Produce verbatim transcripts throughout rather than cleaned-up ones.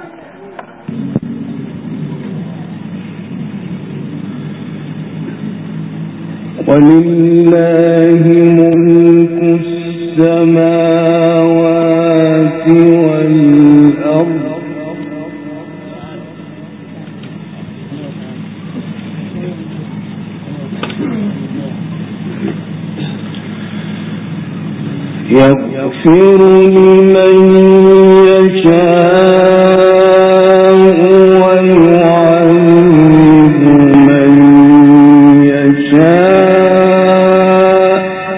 ولله ملك السماوات والأرض يغفر لمن يشاء ويعذب من يشاء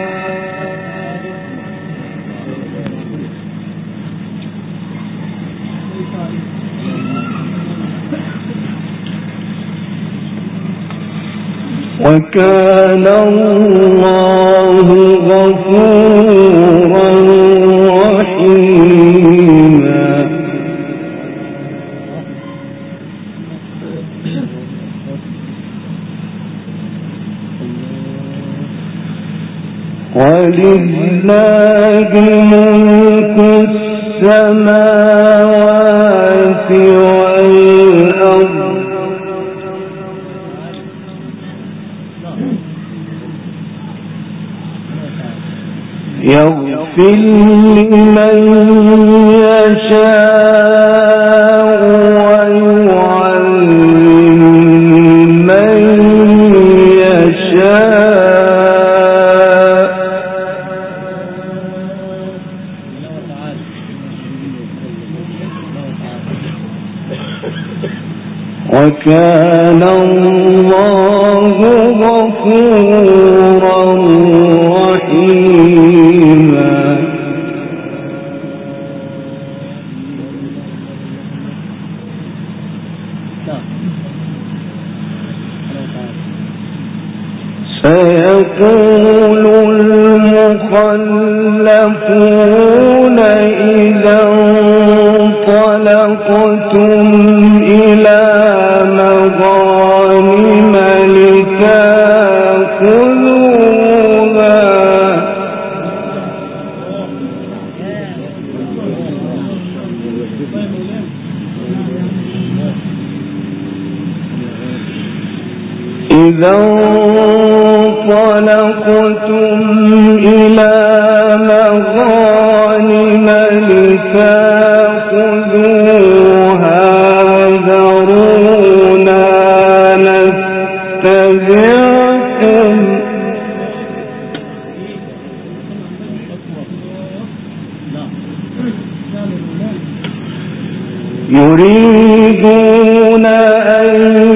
وكان الله غفورا رحيما ولله ملك السماوات والأرض يغفر لمن يشاء ويعذب من يشاء وكان الله غفورا رحيما سيقول المخلفون إذا انطلقتم إلى مغانم لتأخذوها إذا انطلقتم إلى مغانم لتأخذوها ذرونا نتبعكم يريدون أن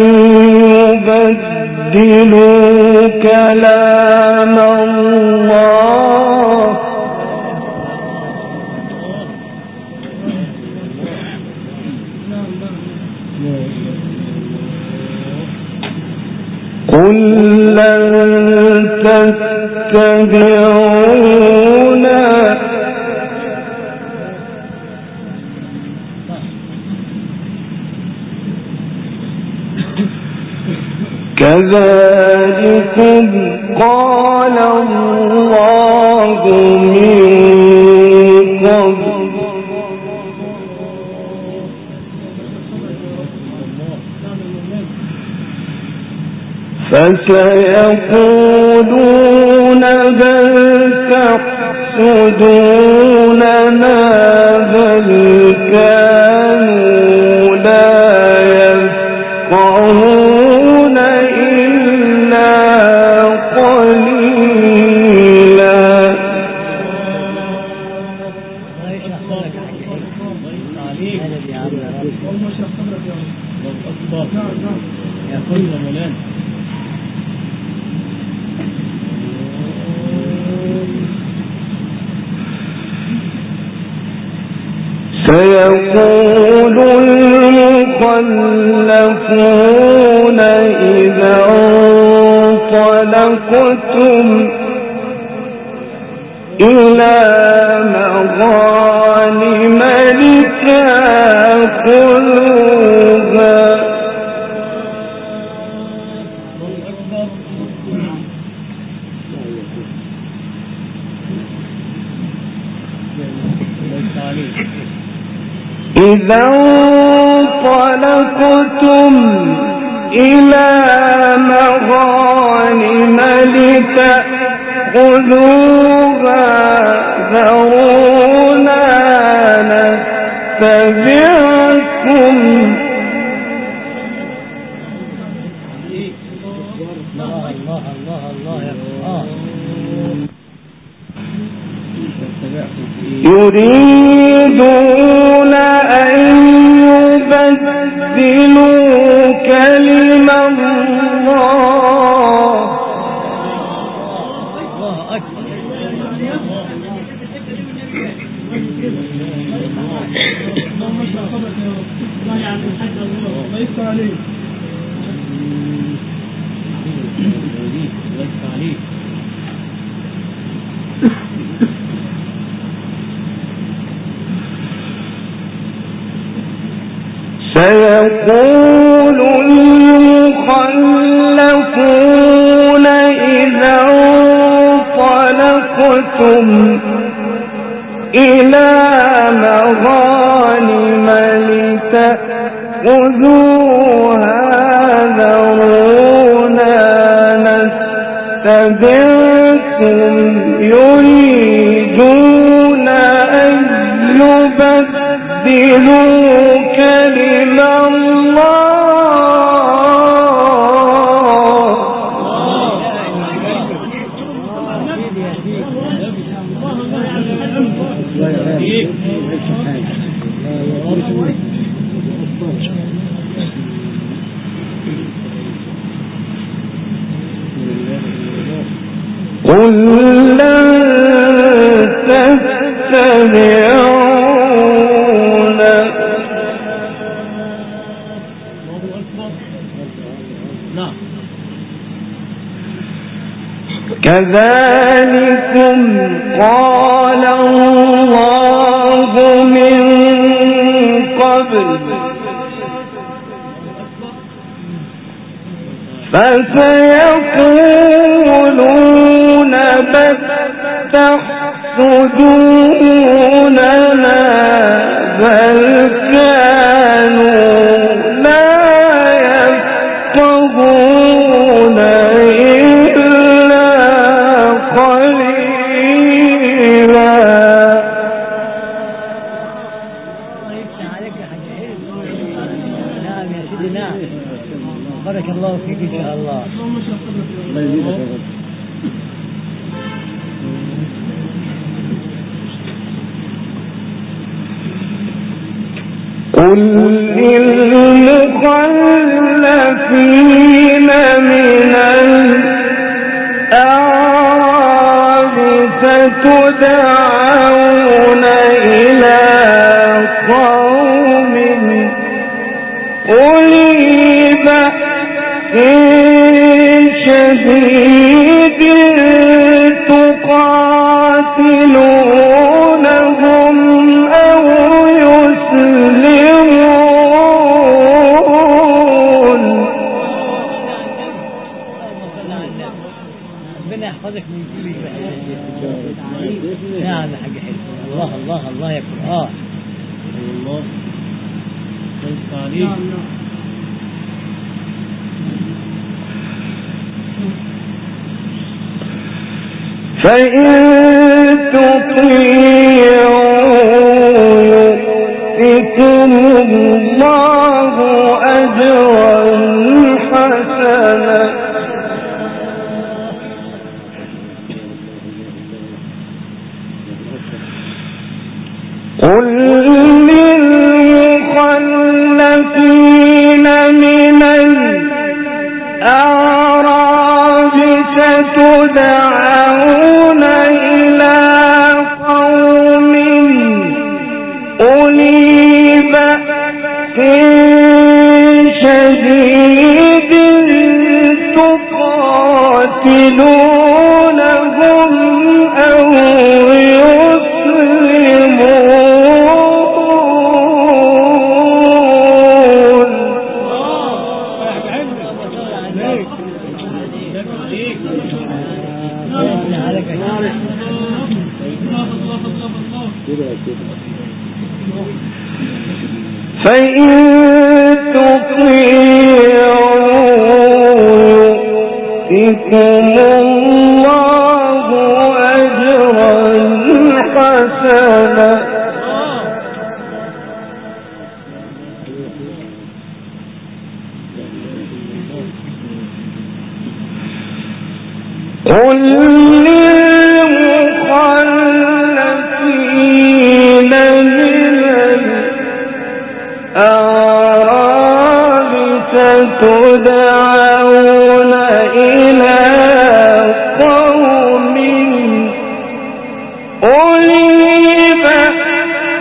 يبدلوا كلام الله قل لن تتبعونا كذلكم قال الله من قبل فسيقولون بل تحسدوننا بل كانوا لا يفقهون إلا قليلا سيقول المخلفون إذا انطلقتم إلى مغانم لتأخذوها إذا انطلقتم إلى مغانم لتأخذوها ذرونا نتبعكم يريدون أن يبدلوا كلمة الله سيقول المخلفون إذا انطلقتم إلى مغانم لتأخذوها ذرونا نتبعكم يريدون أن يبدلوا كلمة قل لن تتبعون كذلكم قال الله من قبل فسيقولون بل تحسدوننا بل كانوا لا يفقهون إلا قليلا. نعم يا سيدي نعم، بارك الله فيك إن شاء الله. قل للمخلفين من الأعراب ستدعون إلى قوم أولي بأس شديد تقاتلونهم أو يسلمون. ربنا يحفظك من كل شيء. نعم يا حاج حلو. الله الله الله يا قرآن. الله عليك. فإن تطيعوا يؤتكم الله أجرا حسنا. قل للمخلفين من الأعراب ستدعون إلى قوم أولي بأس شديد تقاتلونهم أو فإن تطيعوا يؤتكم الله أجرا حسنا قل للمخلفين من الأعراب ستدعون إلى قوم أولي بأس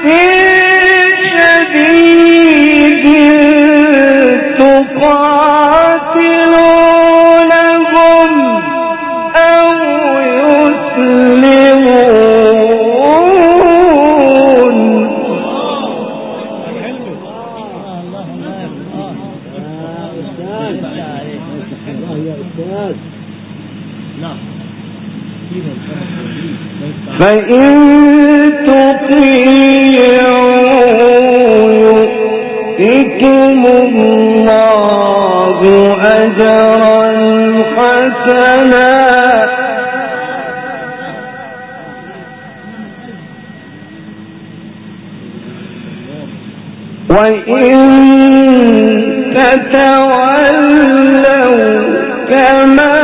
شديد تقاتلونهم أو يسلمون فإن تطيعوا يؤتكم الله أجرا حسنا وإن تتولوا كما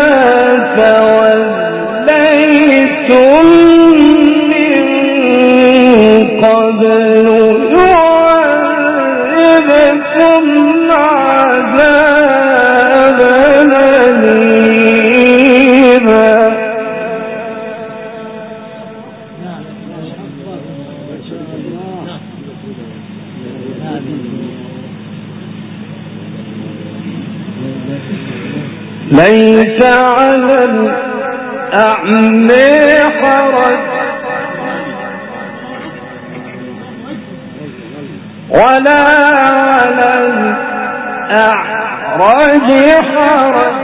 توليتم من قبل يعذبكم عذابا أليما ليس على الأعمى حرج ولا على الأعرج حرج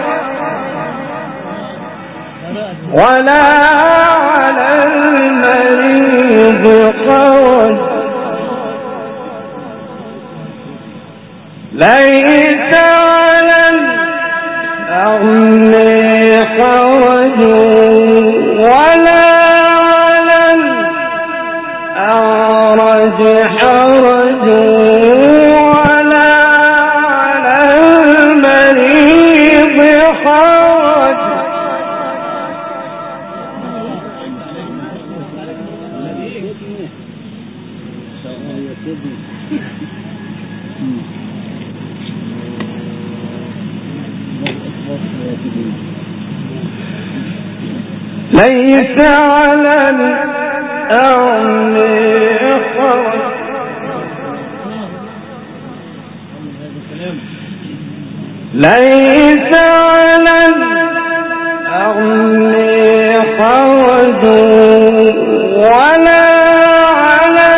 ولا على المريض حرج ليس على الأعمى حرج ولا على الأعرج حرج ولا على المريض حرج ليس على الأعمى حرج ليس على الأعمى حرج ولا على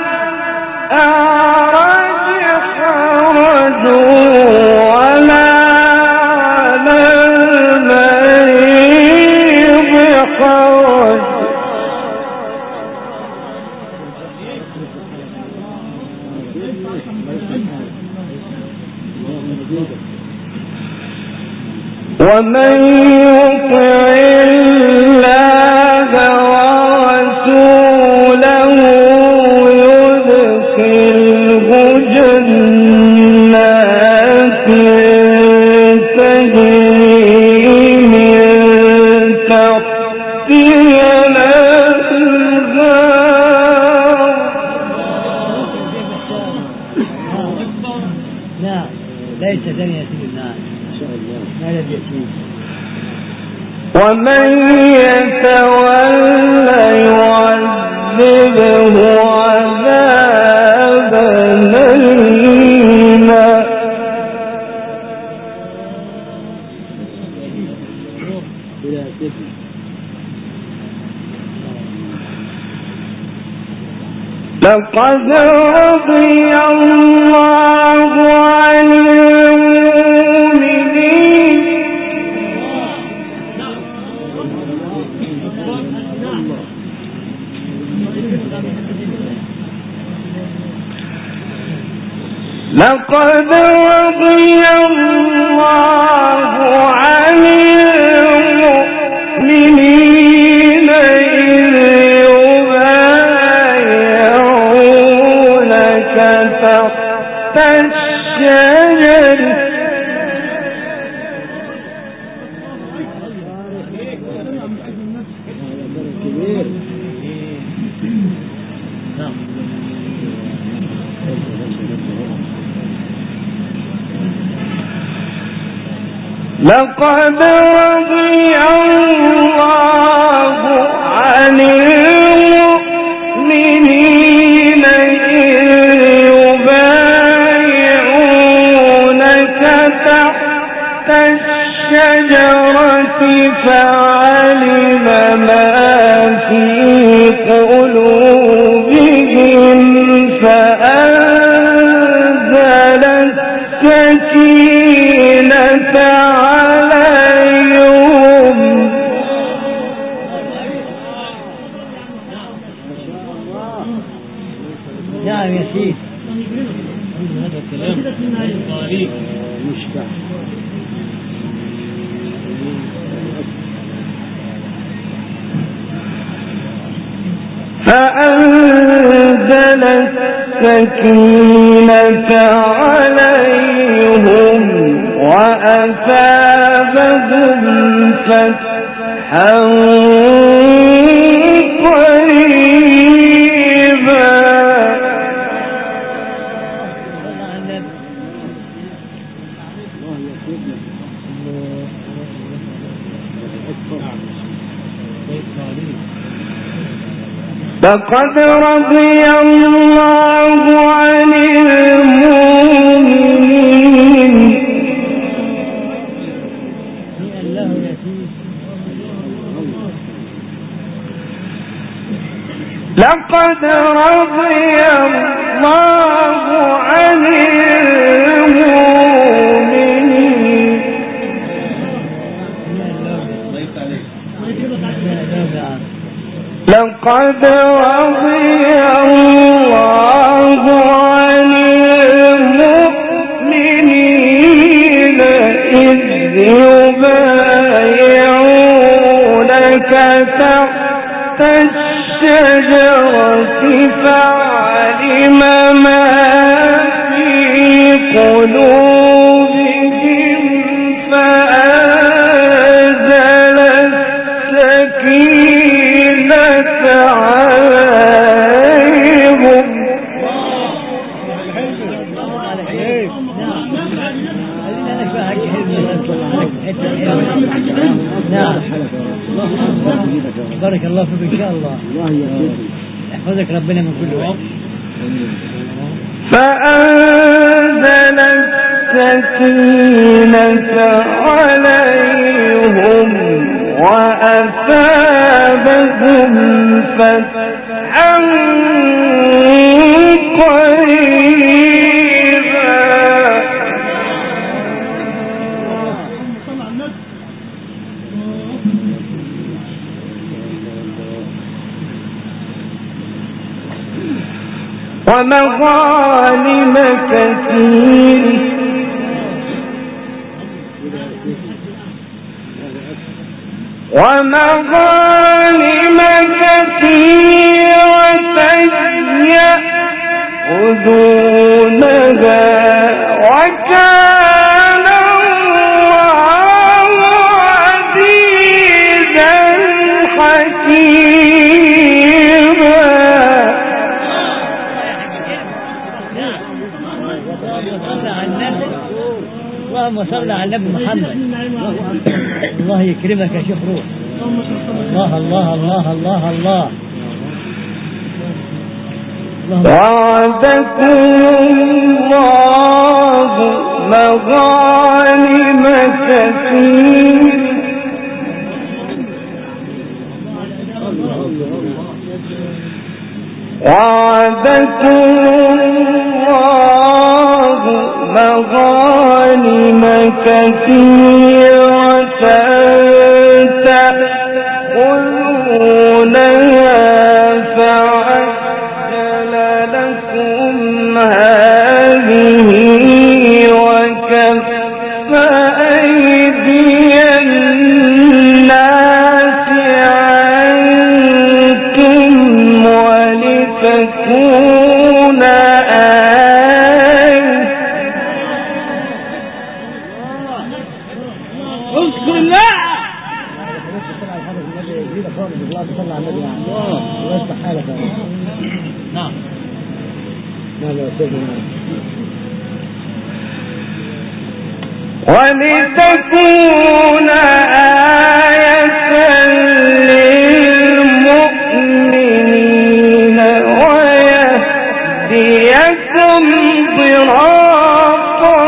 الأعرج حرج ولا على المريض حرج ومن يطع الله ورسوله يدخله جنات تجري من تحتها الأنهار نعم ليس دنيا الناس ما الذي يأتيه ومن يتولى يعذبه عذابا أليما لقد رضي الله عن المؤمنين لقد رضي الله عن المؤمنين إذ يبايعونك تحت الشجر لقد رضي الله عن المؤمنين إذ يبايعونك تحت الشجرة فعلم ما في قلوبهم فأنزل السكينة عليهم نعم يا سيدي فأنزل السكينة عليهم وأثابهم فتحا قريبا لقد رضي الله عن المؤمنين لقد رضي الله عن المؤمنين لقد رضي الله عن المؤمنين إذ يبايعونك تحت الشجرة فعلم ما في قلوبهم فأنزل السكينة عليهم بارك الله فيك إن شاء الله يحفظك ربنا من كل وقت فأنزل السكينة عليهم وأثابهم فتحا قريبا ومغانم كثيرة ومغانم كثيرة يأخذونها وكان الله عزيزا حكيما اللهم صل على النبي محمد الله يكرمك يا شيخ روح الله الله الله الله الله وعدكم الله مغانم كثيرة وعدكم الله مغانم كثيرة تأخذونها فعجل لكم هذه ولتكون آية للمؤمنين ويهديكم صراطا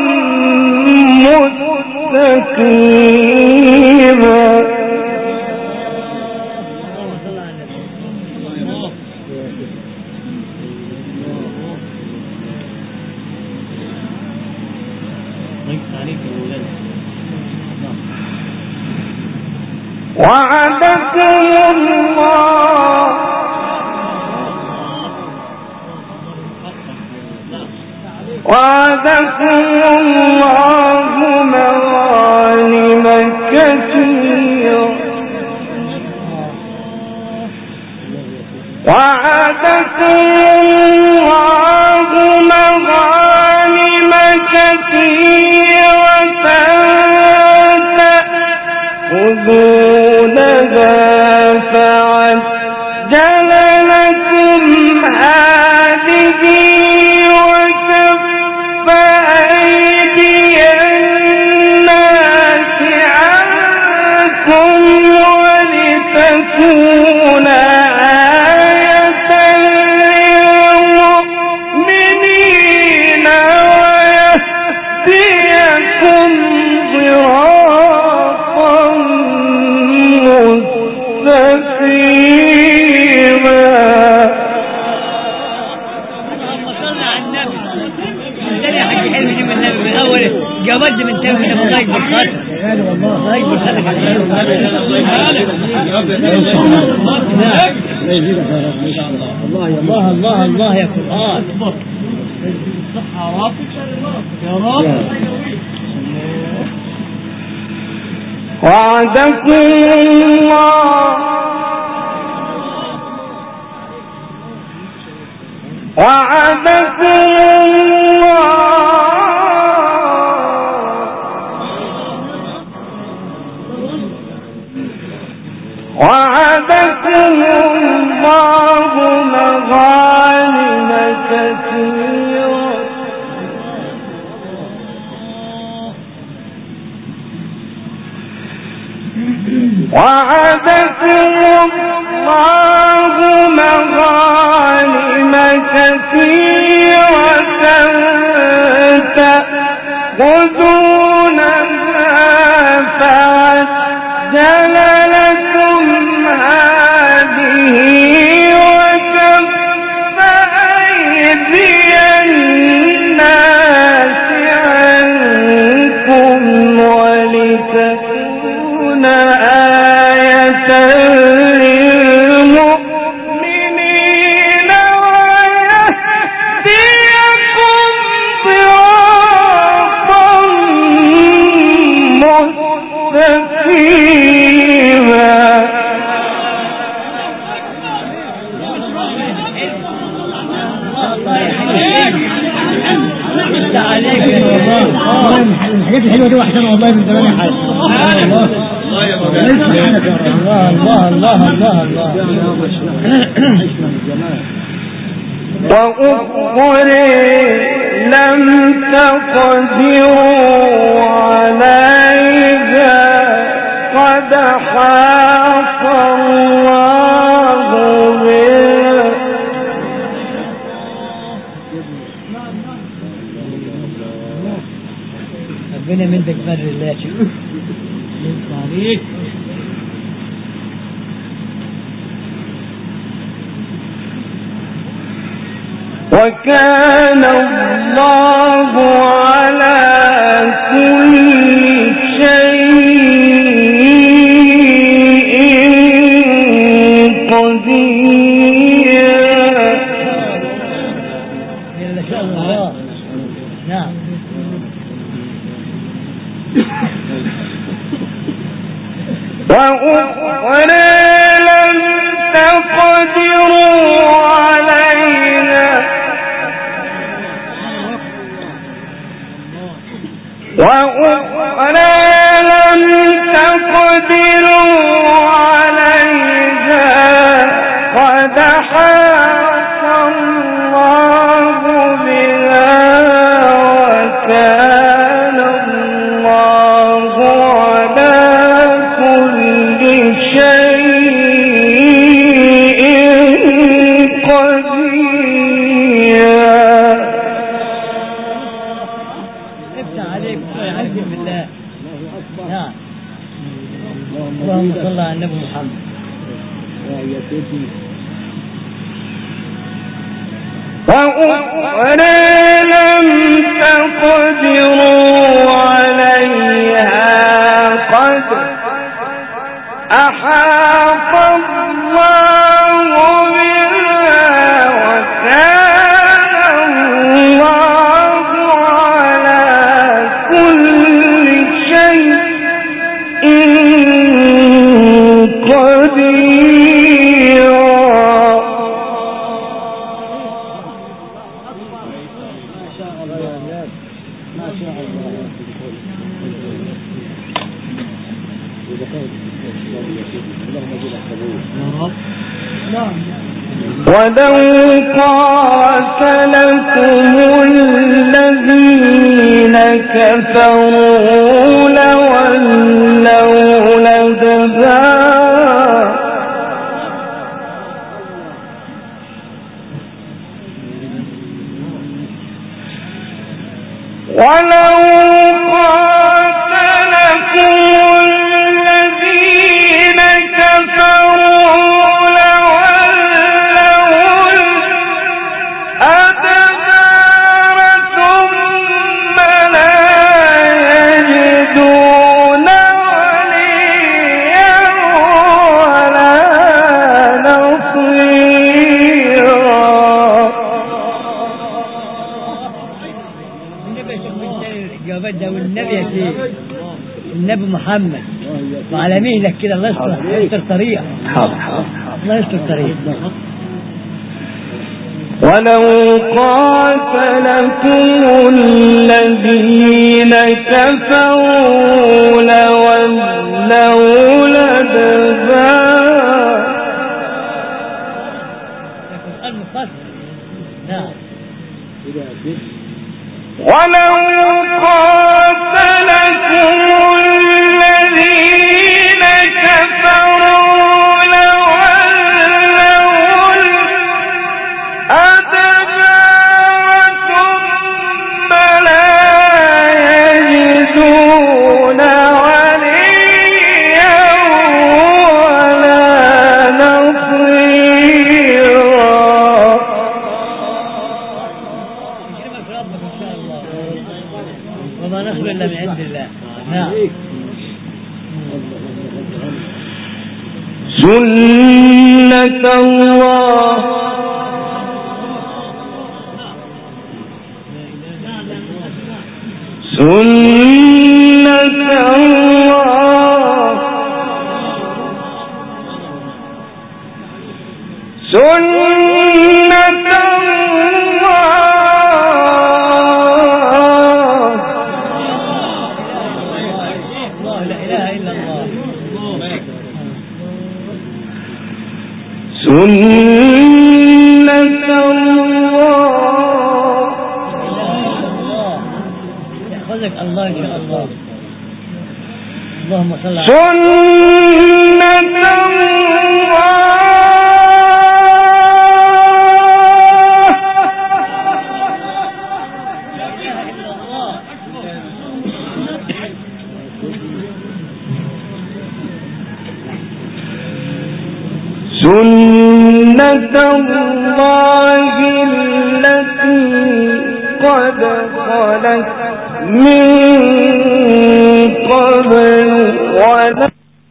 مستقيما. وعدكم الله وعدكم الله مغانم كثيرة وعدكم الله مغانم كثيرة تأخذونها فعجل لكم هذه وكف أيدي الناس عنكم ولتكون آية للمؤمنين ويهديكم صراطا مستقيما. جود من تم من الله يكبر خالك الله يكبر خالك الله الله الله الله يا قرآن الصحة يا رب وعدكم الله وعدكم الله وعدكم الله مغانم كثيرة وعدكم الله مغانم كثيرة تأخذونها فعجل لكم هذه وكف أيدي الناس عنكم ولتكون آية للمؤمنين ويهديكم صراطا مستقيما. الحاجات الحلوة دي وحشانة والله من زمان يا حاج. الله الله الله الله الله وأخرى لم تقدروا عليها قد حاط الله بها. ربنا من ذلك بر الله عليك. وكان الله على كل شيء قدير. ما شاء الله. نعم. وأخرى لم تقدروا عليها وأخرى لم تقدروا عليها قد حاط الله وكان الله على كل شيء قدير. افتح عليك ويعز بالله. نعم. اللهم صل على النبي محمد. وأخرى لم تقدروا عليها قد أحاط الله بها وكان الله على كل شيء قدير. ولو قاتلكم الذين كفروا لولوا الأدبار ولو قاتلكم الذين كفروا النبي محمد وعلى مهلك كده. الله يستر يستر طريق. الله يستر طريق. ولو قاتلكم الذين كفروا لولوا الأدبار. ولو قاتلكم الذين كفروا لولوا الأدبار ثم لا يجدون وليا ولا نصيرا. وما نصر إلا من عند الله. نعم. سنة الله سنة الله سنة سنة الله. يحفظك الله إن شاء الله. اللهم صل على سنة سنة الله التي قد خلت من قبل ولا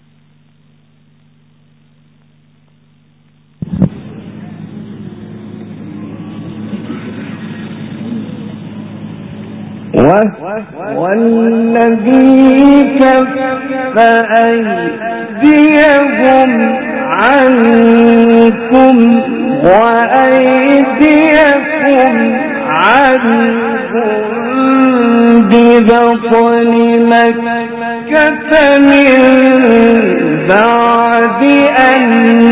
والذي كف أيديهم عنكم وأيديكم عنهم ببطن مكة من بعد أن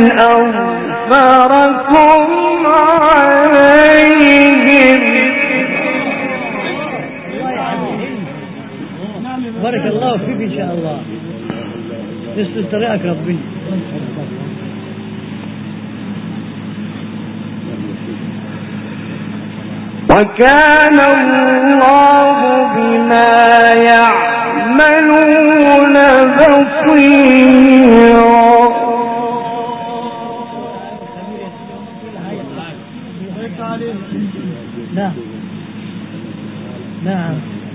أظفركم عليهم يوفقك إن شاء الله، يسلك طريقك ربنا. وكان الله بما يعملون بصيرا. نعم نعم.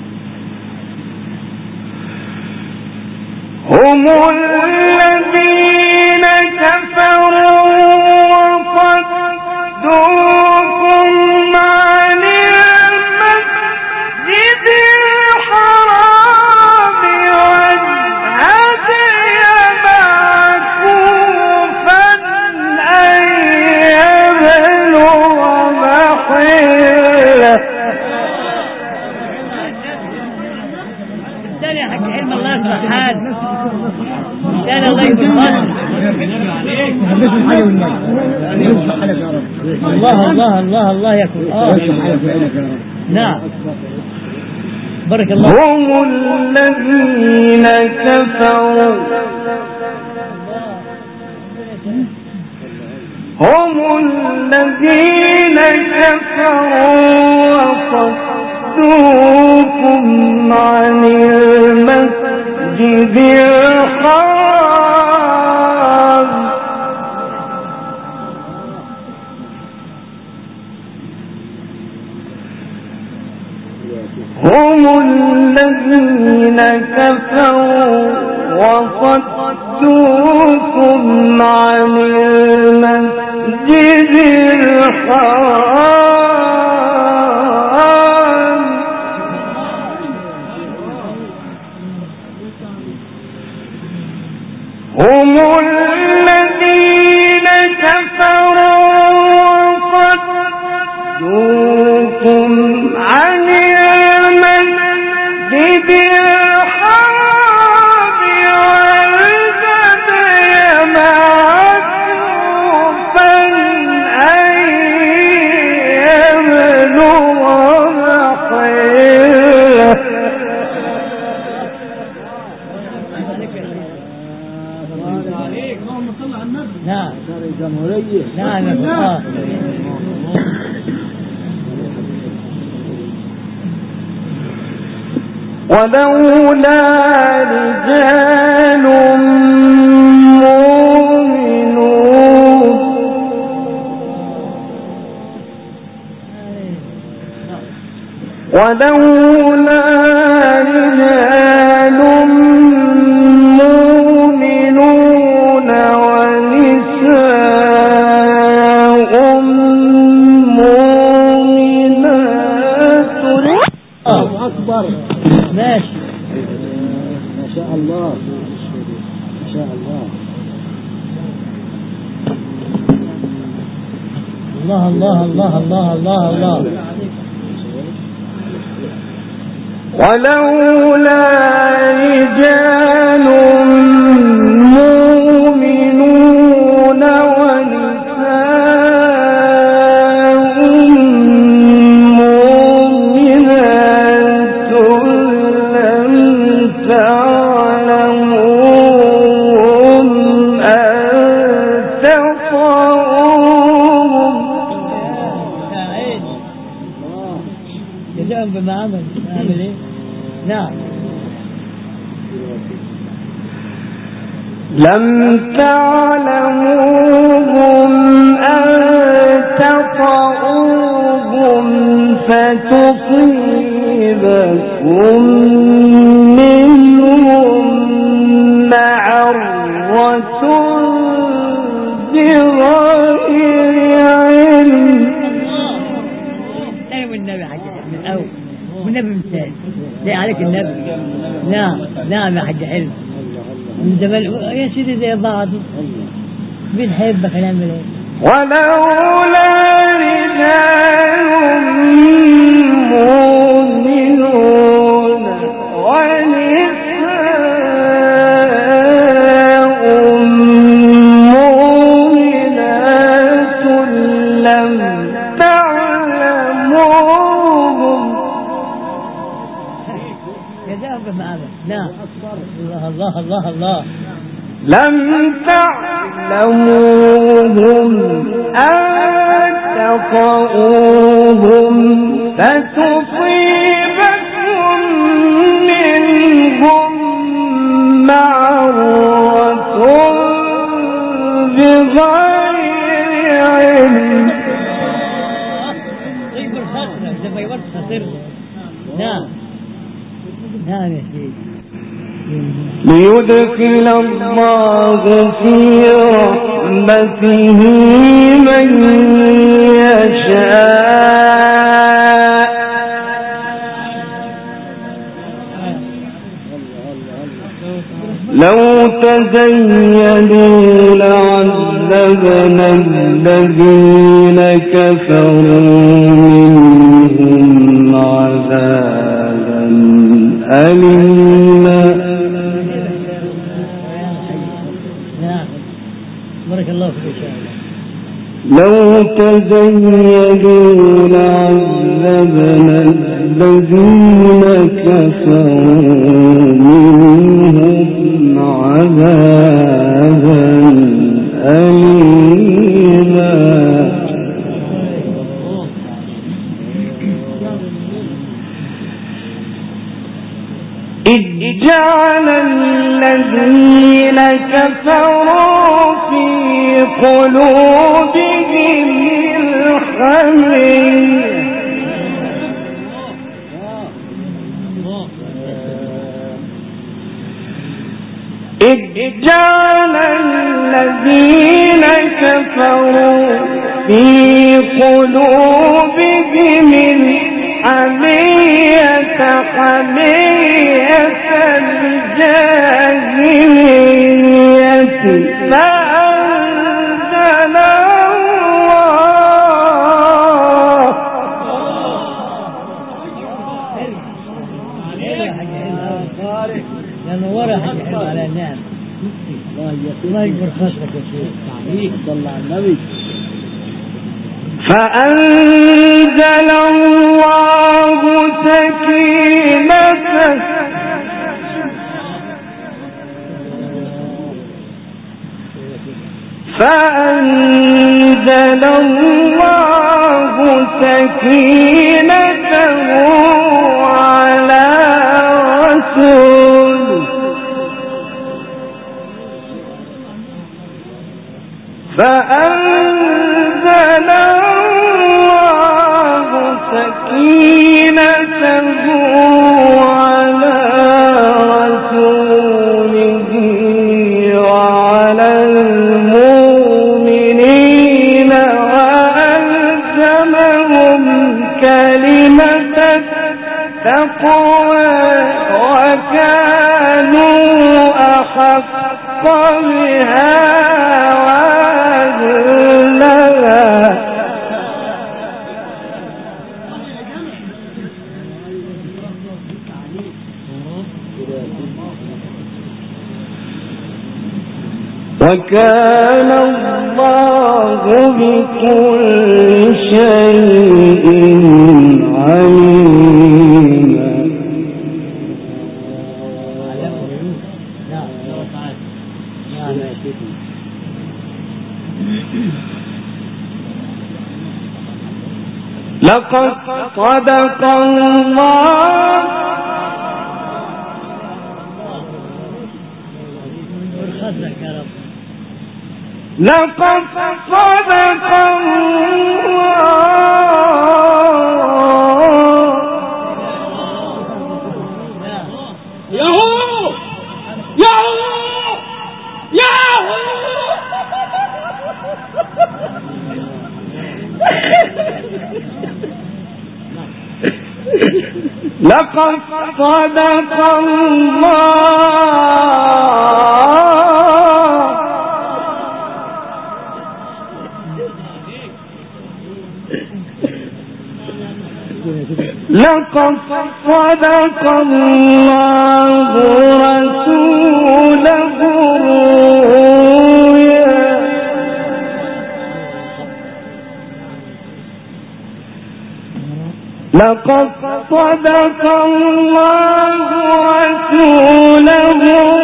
هم الذين كفروا وصدوكم عن المسجد الحرام والهدي معكوفا أن يبلغ محله. الثاني حق علم الله يصلح حال، الثاني الله يبارك. الله الله الله الله يكون. آه نعم بارك الله. هم الذين كفروا هم الذين كفروا وصدوكم عن المسجد الحرام هم الذين كفروا وصدوكم عن المسجد الحرام هم الذين كفروا وصدوكم عن المسجد الحرام والهدي معكوفا أن يبلغ محله. نعم نعم يا فقاه. ولولا رجال مؤمنون ولولا رجال مؤمنون ونساء مؤمنات. الله أكبر. ماشي ما شاء الله ما شاء الله. الله الله الله الله الله الله. ولولا رجال مؤمنون ونساء مؤمنات لم تعلموهم أن تطعوهم جزاهم بما عمل. أعمل إيه؟ نعم. لم تعلموهم أن تطعوهم فتصيبكم منهم معرة بغير علم. أيوة النبي حاجة من الأول والنبي مثال زي عليك النبي. نعم نعم يا حاج علم من زمان يا سيدي زي بعض بنحبك هنعمل ايه. ولولا رجال مؤمنون ونساء مؤمنات لم تعلموهم جزاهم نعم الله الله الله الله. لم تعلموهم أن تطؤوهم فتصيبكم منهم معرة بغير علم. نعم نعم يا سيدي. ليدخل الله في رحمته من يشاء لو تزينوا لعذبنا الذين كفروا منهم عذابا أليما. بارك الله فيك. لو تزينوا لعذبنا الذين كفروا منهم عذابا أليما. إذ جعل الذين كفروا في قلوبهم الحمية إذ جعل الذين كفروا في قلوبهم الحمية حمية الجاهلية فأنزل الله يكبر خشمك يا شيخ. صلى على النبي. فأنزل الله سكينته فأنزل الله سكينته على رسوله فأنزل الله سكينته على رسوله وعلى المؤمنين وألزمهم كلمة التقوى وكانوا أحق بها وكان الله بكل شيء عليما. لقد صدق الله لقد صدق لقد صدق الله لقد صدق الله رسوله الرؤيا لقد صدق الله رسوله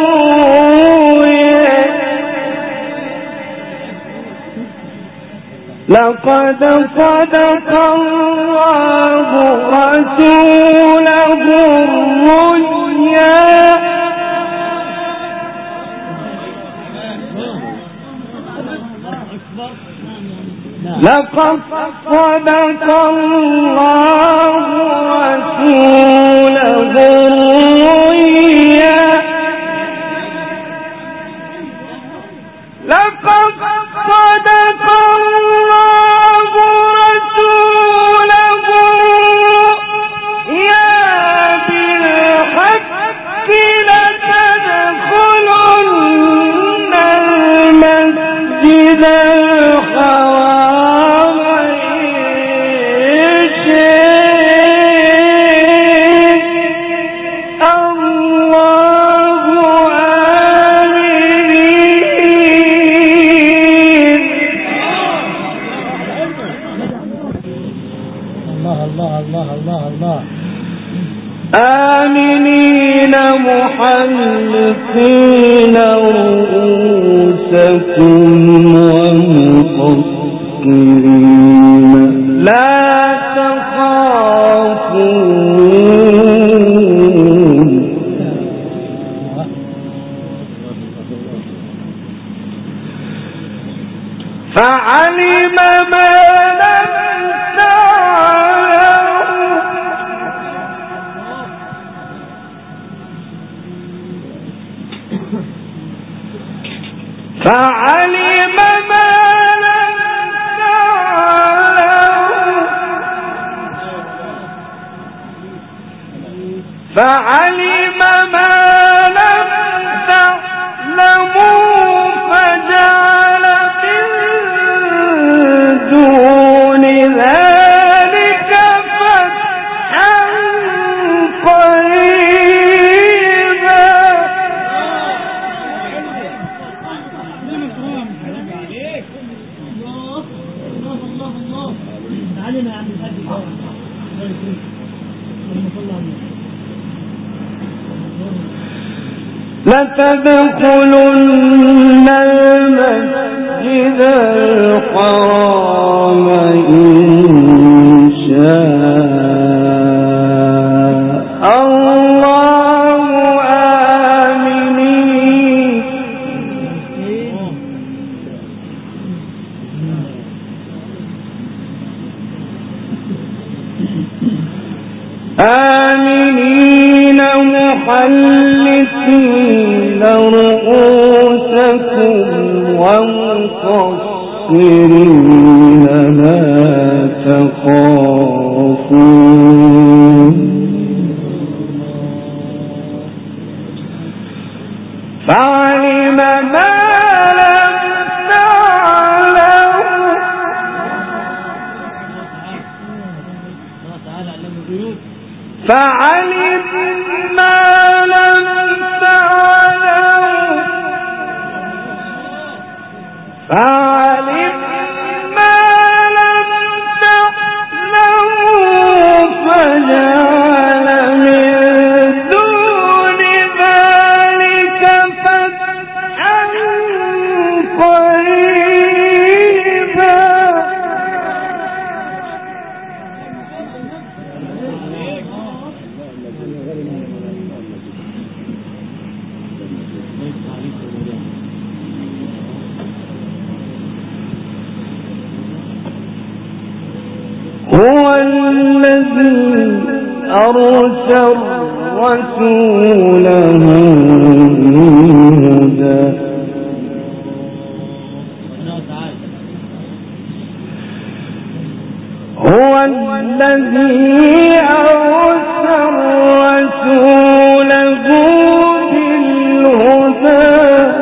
لقد صدق الله رسوله الرؤيا لقد صدق الله رسوله الرؤيا لقد صدق الله رسوله الرؤيا بالحق لتدخلن المسجد الحرام إن شاء الله آمنين. الله الله الله الله الله آمنين محلقين رؤوسكم ومقصرين لا تخافون فعلم ما لم تعلموا فعلم ما لم تعلموا فعلم ما لم تعلموا فجعل من دون ذلك فتحا قريبا. لتدخلن المسجد الحرام إن شاء الله آمنين آمنين محلقين رؤوسكم ومقصرين لا تخافون فعلم ما لم تعلموا فعلم ما لم تعلموا فعلم ما لم تعلموا فجعل من دون ذلك فتحا قريبا. هو الذي أرسل رسوله بالهدى هو الذي أرسل رسوله بالهدى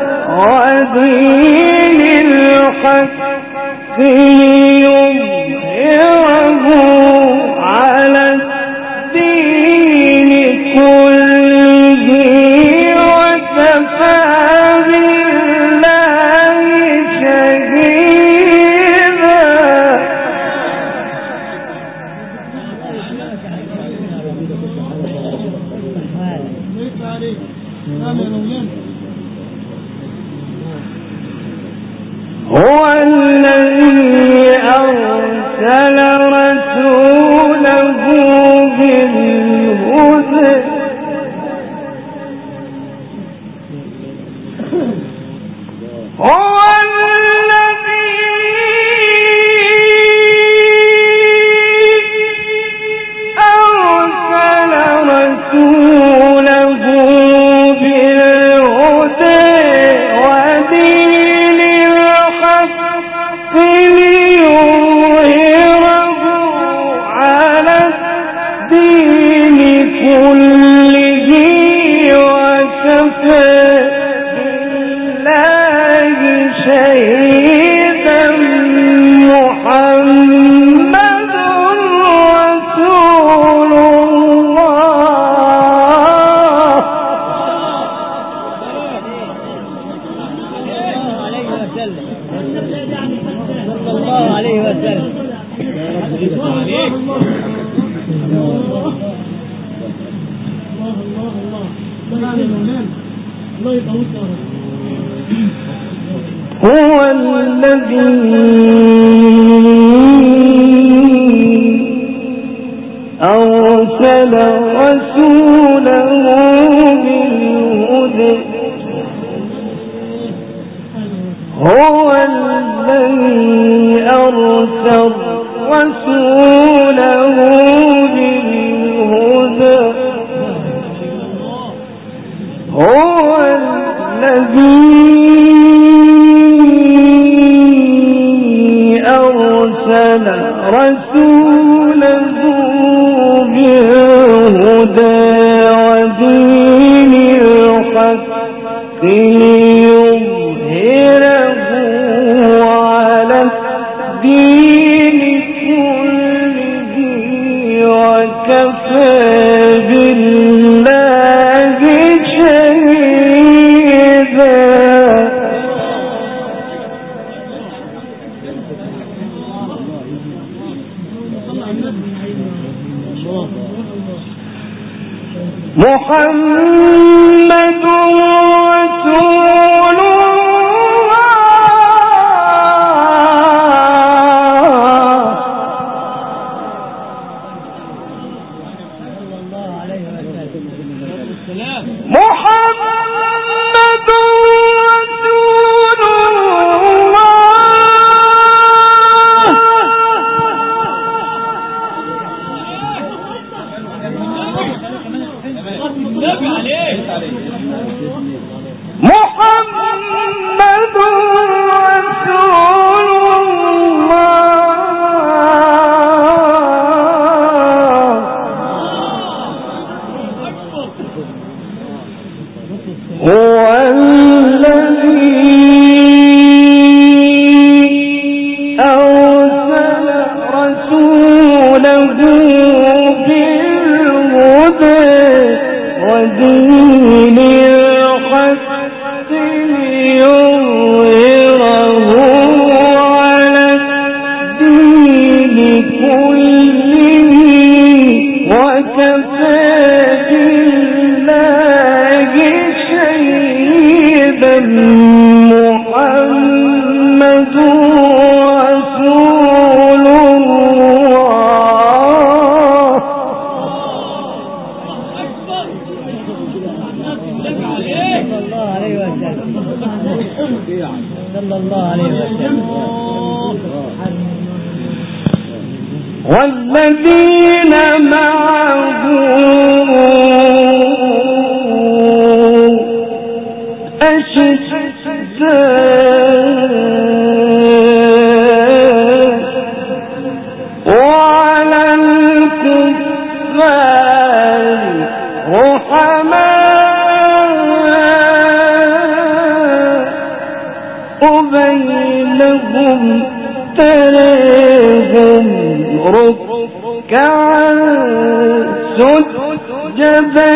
ودين الحق ليظهره على الدين كله وكفى بالله شهيدا. هو الذي أرسل رسوله بالهدى هو الذي أرسل رسوله بالهدى ودين الحق ليظهره على الدين كله وكفى بالله شهيدا محمد رسول الله صلى الله عليه وسلم. هو الذي أرسل رسوله بالهدى هو الذي أرسل رسوله بالهدى هو الذي أرسل رسوله بالهدى ودين الحق ليظهره على الدين كله وكفى بالله شهيدا. محمد رسول محمد رسول محمد رسول هو الذي أرسل رسوله بالهدى ودين الحق ليظهره على الدين كله وكفى بالله شهيدا محمد رسول الله. صلى الله عليه وسلم. والذين معه أشداء وعلى الكفار رحماء بينهم تراهم ركعا سجدا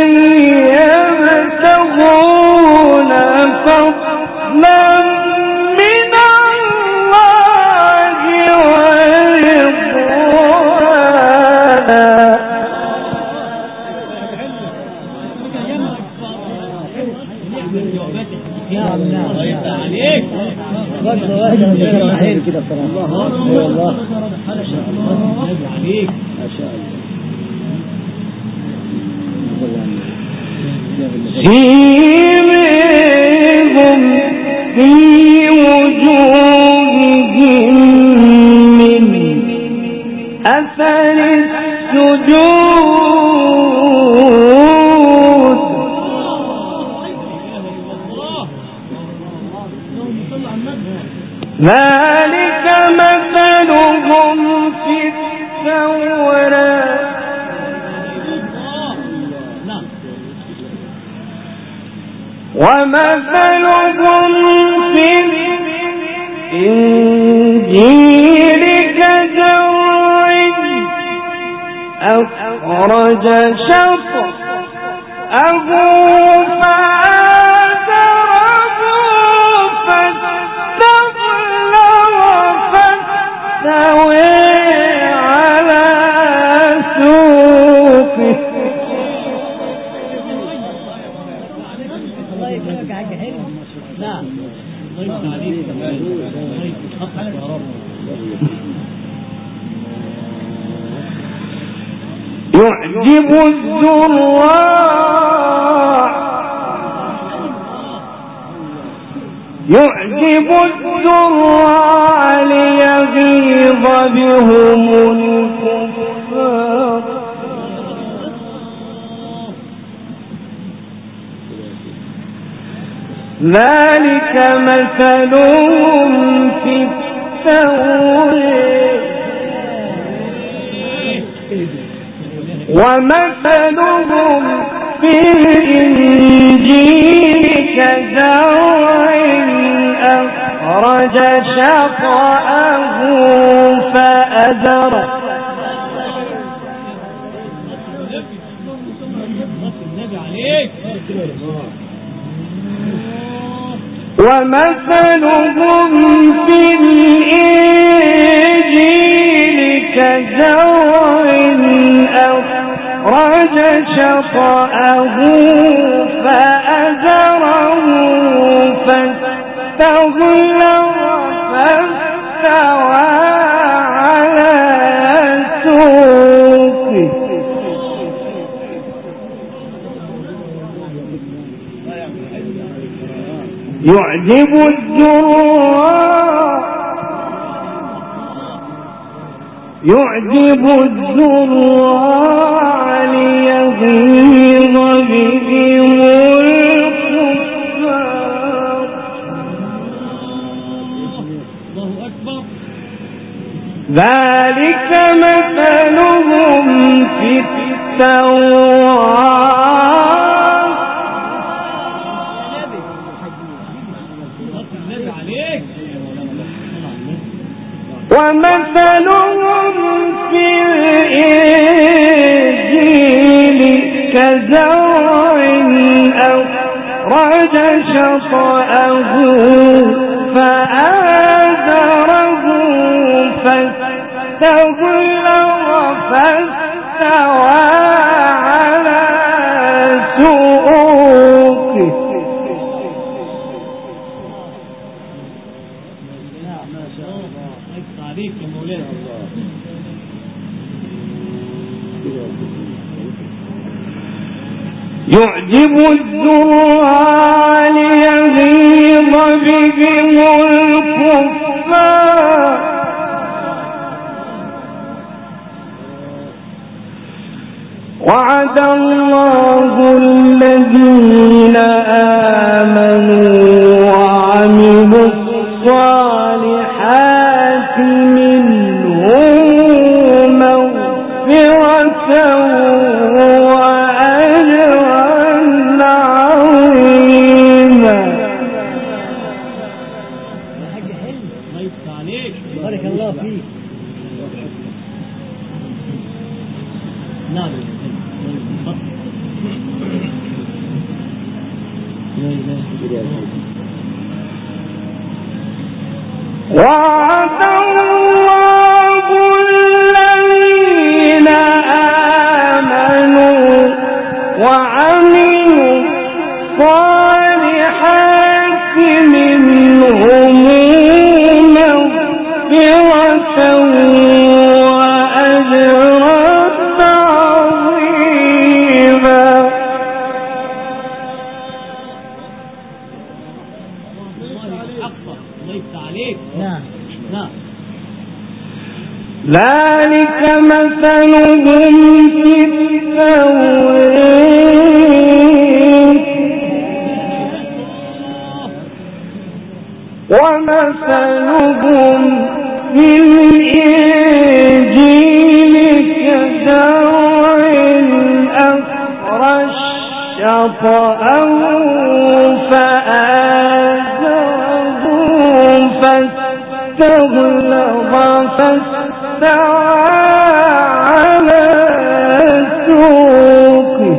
يبتغون فضلا من الله ورضوانا نعم نعم الله يفتح عليك. برضه واسع عليك كده صراحة والله عليك ما شاء الله. سيماهم في وجوههم من أثر السجود ذلك مثلهم في التوراة ومثلهم في الإنجيل كزرع أخرج شطأه فآزره فاستغلظ فاستوى على سوقه الله يكرمك يا حاج حلو. نعم الله يفتح عليك. الله يفتح يا رب. يعجب الزراع يعجب الزراع ليغيظ بهم الكفار ذلك مثلهم في التوراة ومثلهم في الإنجيل كزرع أخرج شطأه فأزره ومثلهم في الإنجيل كزرع أخرج شطأه فأزره فاستغلظ فاستوى على سوقه يعجب الزراع يعجب الزراع ليغيظ بهم الكفار الله أكبر. ذلك مثلهم في التوراة ومثلهم في الإنجيل كزرع أخرج شطأه فآزره فاستغلظ فاستوى على سوقه عليك يا مولانا. يعجب الزراع ليغيظ بهم الكفار وعد الله الذين آمنوا وعملوا الصالحات منهم مغفرة وأجرا عظيما. الله يفتح عليك. بارك الله فيك. نعم. وعد الله الذين آمنوا وعملوا الصالحات منهم مغفرة وأجرا عظيما. نعم نعم. ذلك مثلهم في التوراة ومثلهم في الإنجيل كزرع أخرج شطأه فآزره فاستغلظ فاستوى على سوقه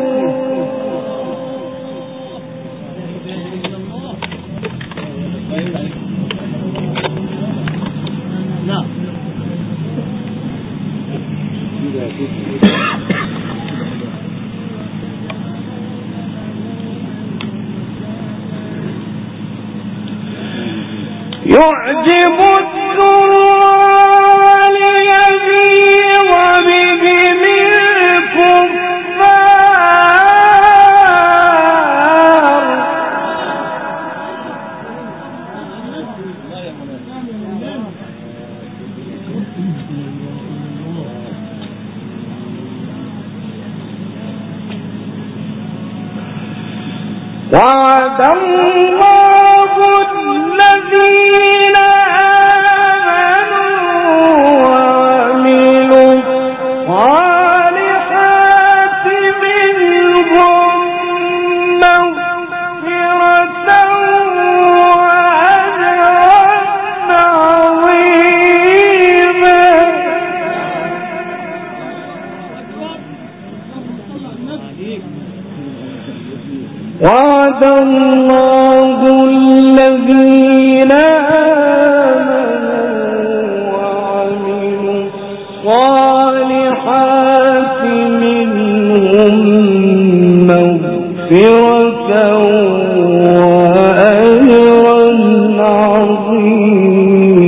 يعجب الزرار ليغيظ بهم الكفار وعد الله الذين وعد الله الذين آمنوا وعملوا الصالحات منهم مغفرة